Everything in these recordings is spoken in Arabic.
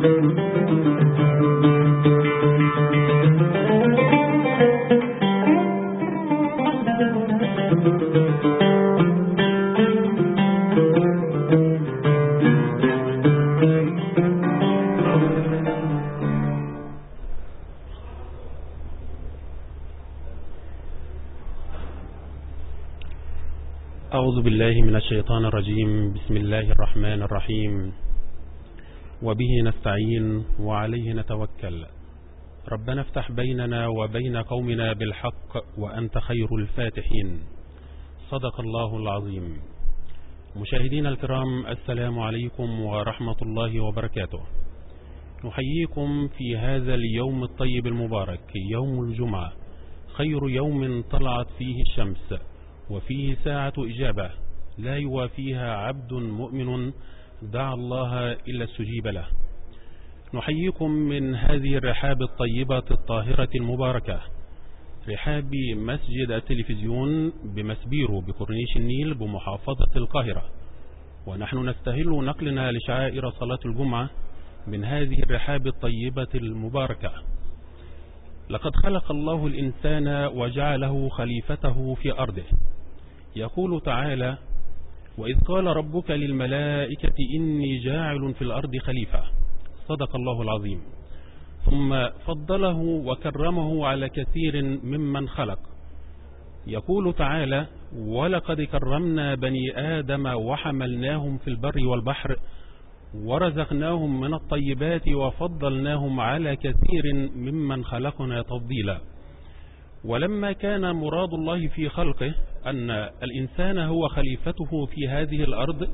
أعوذ بالله من الشيطان الرجيم. بسم الله الرحمن الرحيم، وبه نستعين وعليه نتوكل. ربنا افتح بيننا وبين قومنا بالحق وأنت خير الفاتحين. صدق الله العظيم. مشاهدين الكرام، السلام عليكم ورحمة الله وبركاته. نحييكم في هذا اليوم الطيب المبارك، يوم الجمعة، خير يوم طلعت فيه الشمس، وفيه ساعة إجابة لا يوافيها عبد مؤمن دعا الله إلا استجيب له. نحييكم من هذه الرحاب الطيبة الطاهرة المباركة، رحاب مسجد التلفزيون بمسبيرو بكورنيش النيل بمحافظة القاهرة، ونحن نستهل نقلنا لشعائر صلاة الجمعة من هذه الرحاب الطيبة المباركة. لقد خلق الله الإنسان وجعله خليفته في أرضه. يقول تعالى: وإذ قال ربك للملائكة إني جاعل في الأرض خليفة. صدق الله العظيم. ثم فضله وكرمه على كثير ممن خلق. يقول تعالى: ولقد كرمنا بني آدم وحملناهم في البر والبحر ورزقناهم من الطيبات وفضلناهم على كثير ممن خلقنا تفضيلا. ولما كان مراد الله في خلقه أن الإنسان هو خليفته في هذه الأرض،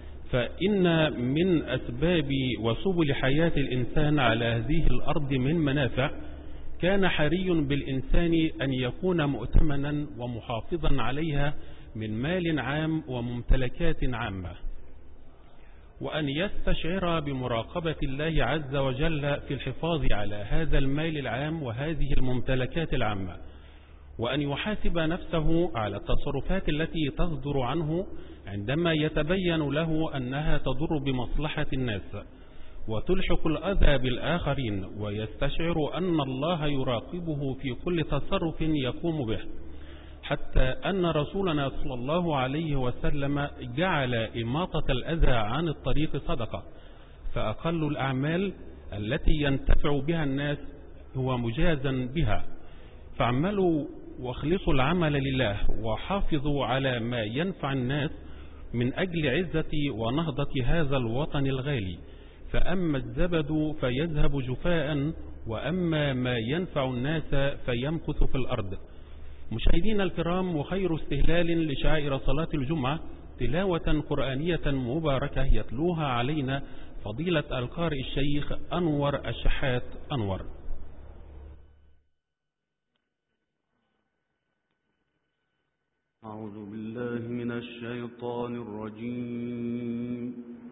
فإن من أسباب وسبل حياة الإنسان على هذه الأرض من منافع، كان حري بالإنسان أن يكون مؤتمنا ومحافظا عليها من مال عام وممتلكات عامة، وأن يستشعر بمراقبة الله عز وجل في الحفاظ على هذا المال العام وهذه الممتلكات العامة، وأن يحاسب نفسه على التصرفات التي تصدر عنه عندما يتبين له أنها تضر بمصلحة الناس وتلحق الأذى بالآخرين، ويستشعر أن الله يراقبه في كل تصرف يقوم به، حتى أن رسولنا صلى الله عليه وسلم جعل إماطة الأذى عن الطريق صدقة، فأقل الأعمال التي ينتفع بها الناس هو مجازا بها. فاعملوا واخلصوا العمل لله، وحافظوا على ما ينفع الناس من أجل عزة ونهضة هذا الوطن الغالي، فأما الزبد فيذهب جفاء، وأما ما ينفع الناس فيمكث في الأرض. مشاهدين الكرام، وخير استهلال لشعائر صلاة الجمعة تلاوة قرآنية مباركة يتلوها علينا فضيلة القارئ الشيخ أنور الشحات أنور. أعوذ بالله من الشيطان الرجيم.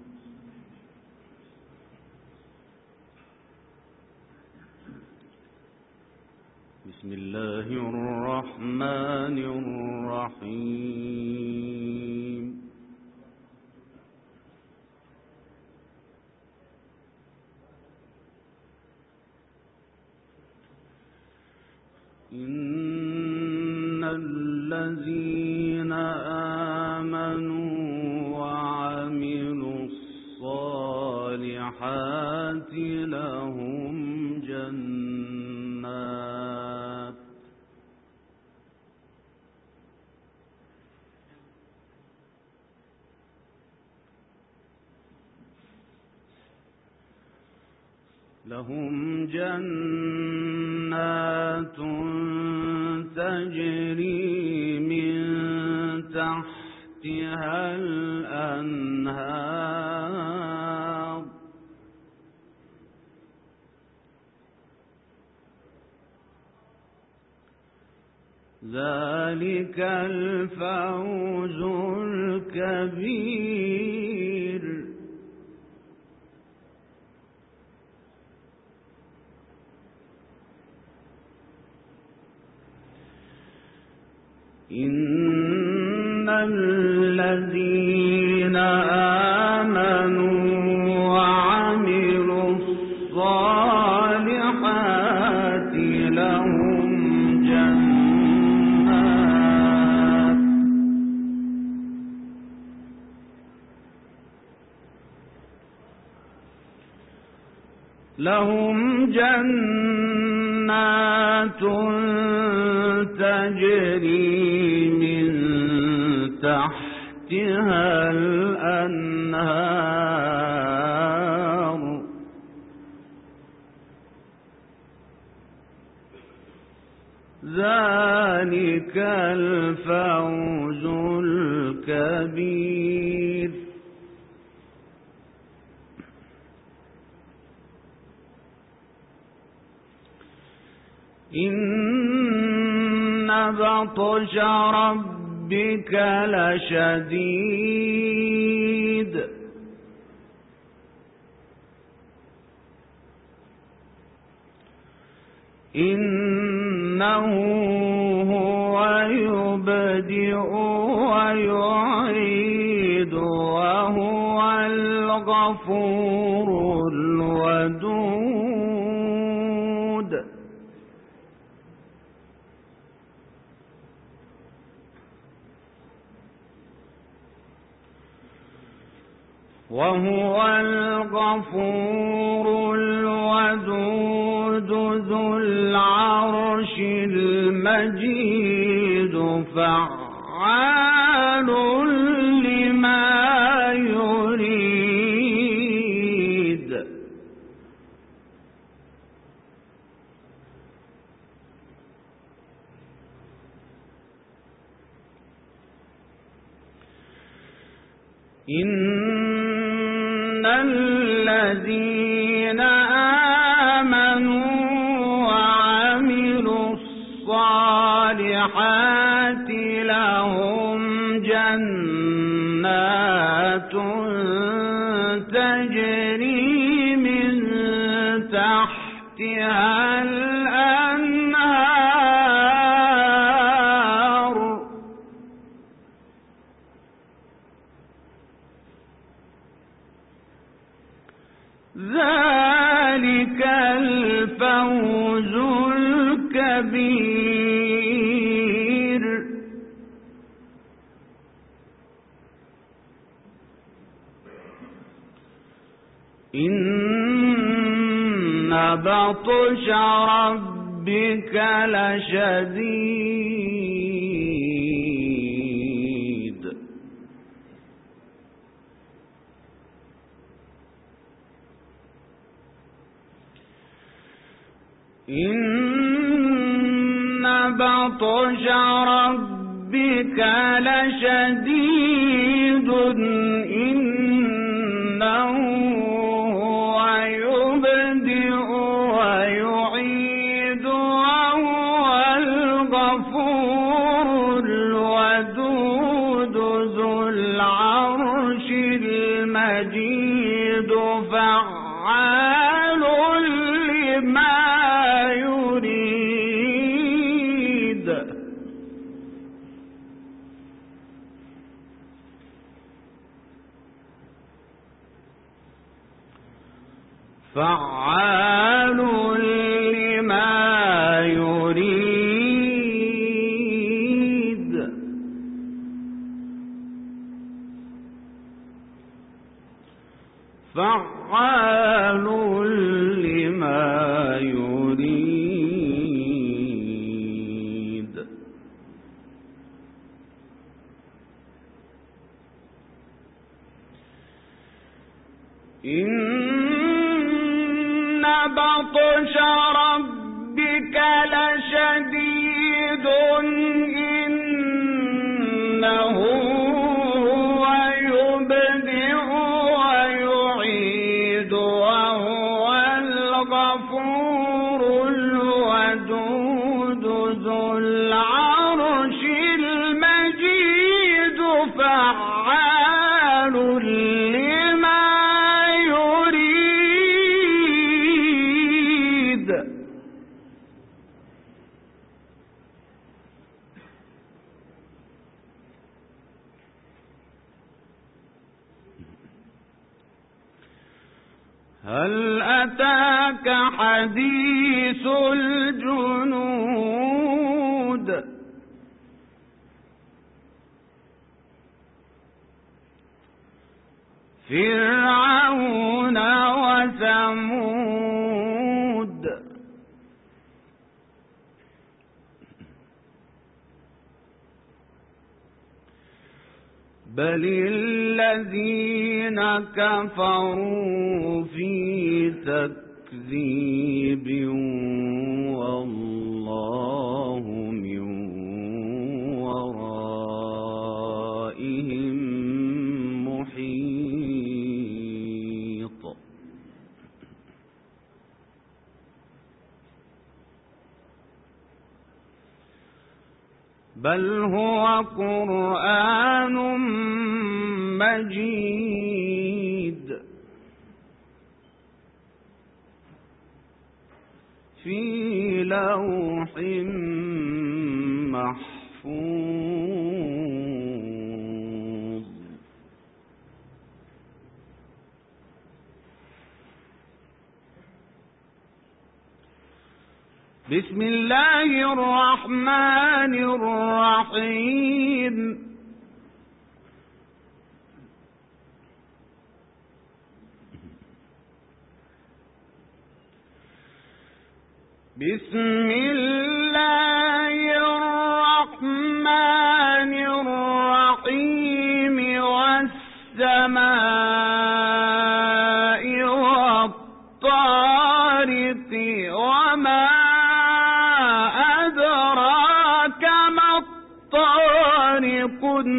بسم الله الرحمن الرحيم. إن الذين آمنوا وعملوا الصالحات لهم جنات تجري من تحتها الأنهار ذلك الفوز الكبير. إن الذين آمنوا وعملوا الصالحات لهم جنات تجري من تحتها الأنهار ذلك الفوز الكبير. إن بطش ربك لشديد إنه هو يبدئ ويعيد وهو الغفور الودود. وهو الغفور الودود ذو العرش المجيد فعال لما يريد. إن الذين آمنوا وعملوا الصالحات لهم جنات تجري من تحتها الأنهار ذلك الفوز الكبير. إن بطش ربك لشديد إن بطش ربك لشديد إنه هو يبدئ ويعيد وهو الغفور الودود ذو العرش المجيد فعال لما يريد. فعال لما يريد. فعال لما يريد. إن بطش ربك لشديد إنه هو يبدئ ويعيد وهو الغفور الودود ذو العرش المجيد فعال لما يريد. هل أتاك حديث الجنود فرعون وثمود بل الذين كفروا في تكذيب والله من ورائهم محيط بل هو قرآن مجيد في لوح محفوظ بسم الله الرحمن الرحيم بسم الله الرحمن الرحيم والسماء والطارق وما أدراك ما الطارق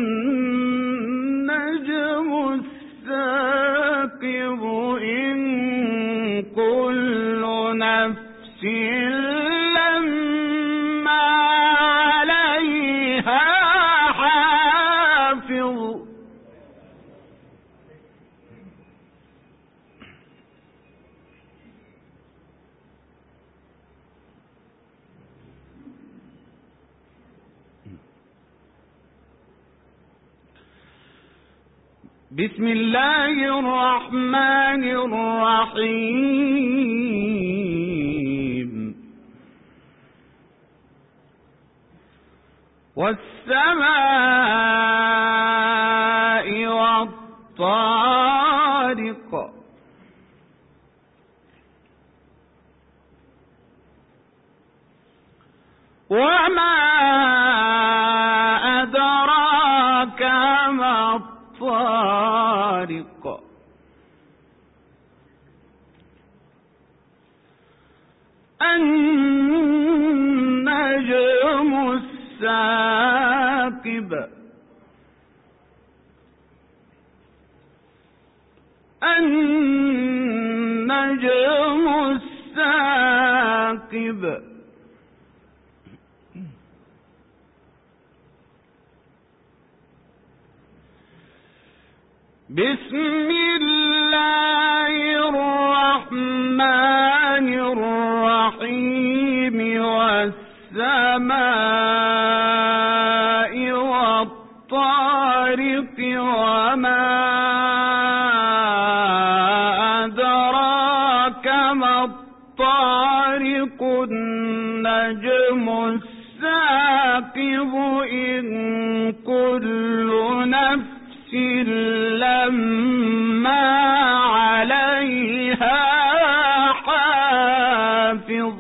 النجم الثاقب إن كل نفس لما عليها حافظ بسم الله الرحمن الرحيم والسماء والطارق وما أدراك ما الطارق النجم الثاقب النجم الثاقب بسم الله الرحمن الرحيم والسماء والطارق وما أدراك ما الطارق النجم الثاقب إن كل نفس لما عليها حافظ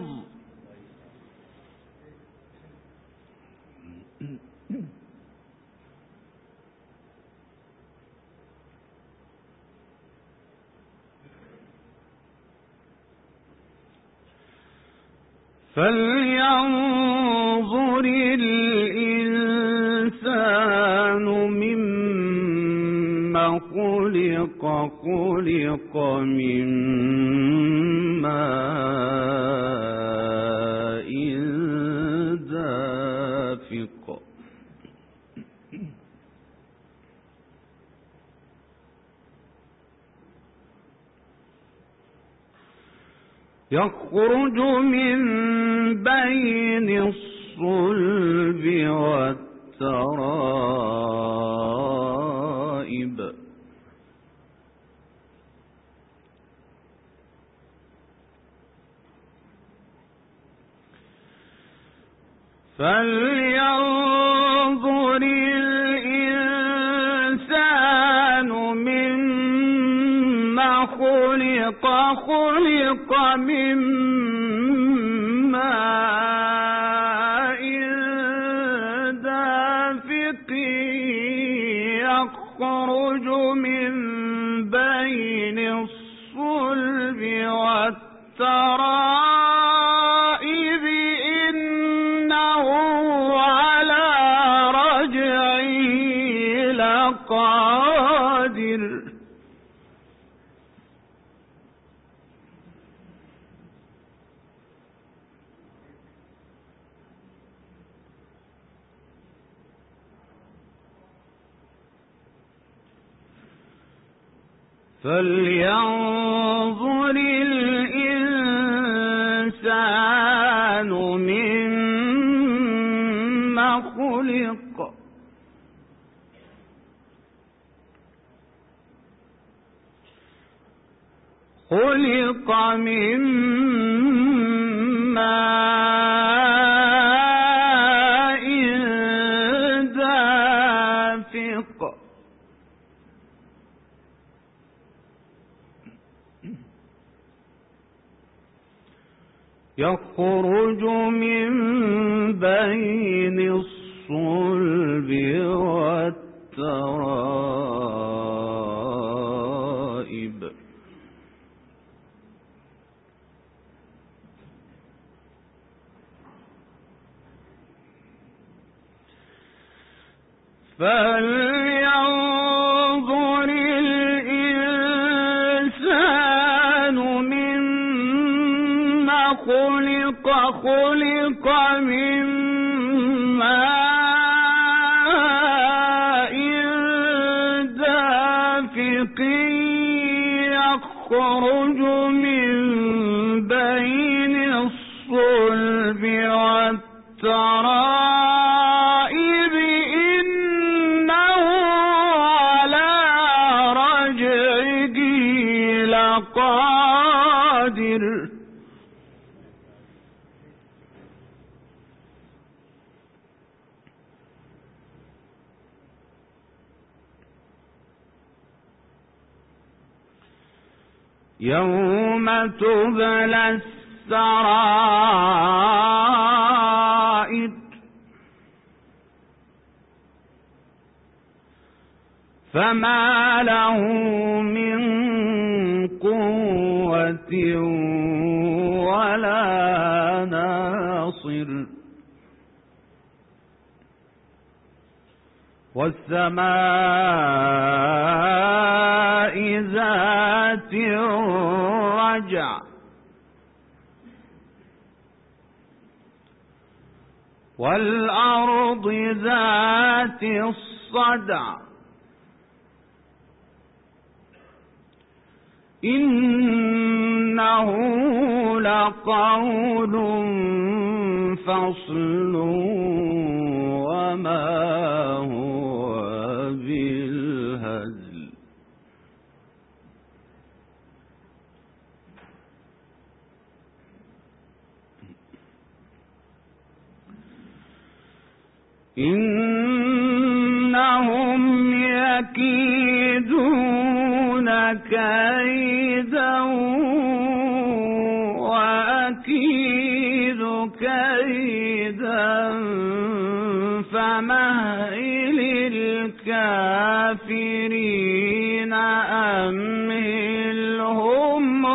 فلينظر الإنسان مما خلق من ماء دافق يخرج من بين الصلب والترائب فلينظر الإنسان مما خلق من ماء دافق يخرج من بين الصلب والترائب إنه على رجعه لقادر فلينظر الإنسان مما خلق من ماء دافق يخرج من بين الصلب والترائب فلينظر الإنسان مما خلق من ماء دافق يخرج من بين الصلب والترائب إنه على رجعه لقادر يوم تبلى السرائر فما له من قوة ولا ناصر والسماء ذات الرجع والأرض ذات الصدع إنه لقول فصل وما هو بالهزل إنهم يكيدون كيدا وأكيد كيدا فمهل الكافرين أمهلهم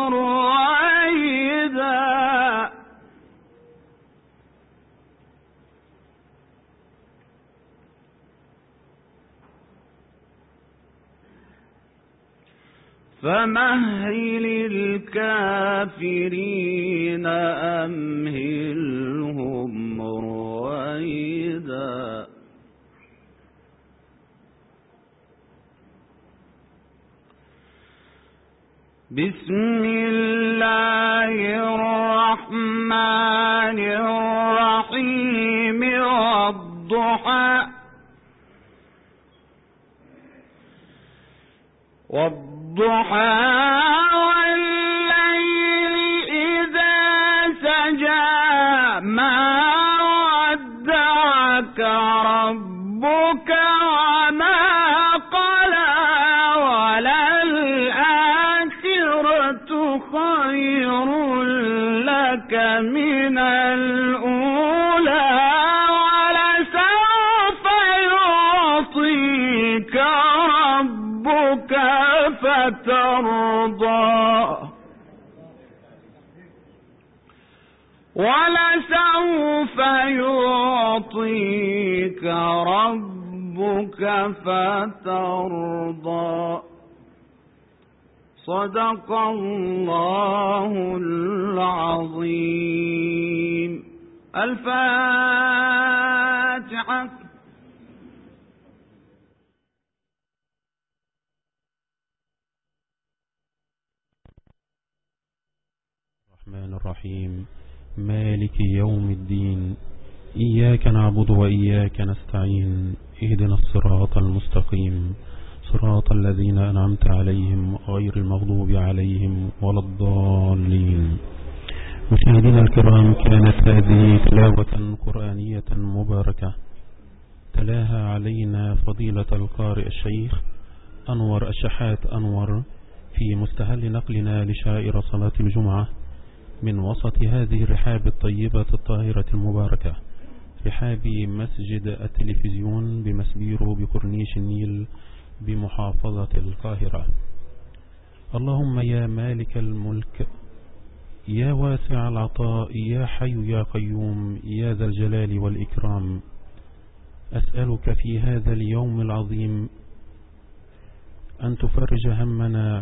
رويدا فمهل الكافرين أمهلهم رويدا بسم الله الرحمن الرحيم والضحى والليل إذا سجى ما ودعك لك من الأولى ولسوف يعطيك ربك فترضى ولسوف يعطيك ربك فترضى. صدق الله العظيم. الفاتحة. الرحمن الرحيم مالك يوم الدين إياك نعبد وإياك نستعين اهدنا الصراط المستقيم صراط الذين أنعمت عليهم غير المغضوب عليهم ولا الضالين. مشاهدينا الكرام، كانت هذه تلاوة قرآنية مباركة تلاها علينا فضيلة القارئ الشيخ أنور الشحات أنور في مستهل نقلنا لشائر صلاة الجمعة من وسط هذه الرحاب الطيبة الطاهرة المباركة، رحاب مسجد التلفزيون بمسبيرو بكورنيش النيل بمحافظة القاهرة. اللهم يا مالك الملك يا واسع العطاء يا حي يا قيوم يا ذا الجلال والإكرام، أسألك في هذا اليوم العظيم أن تفرج همنا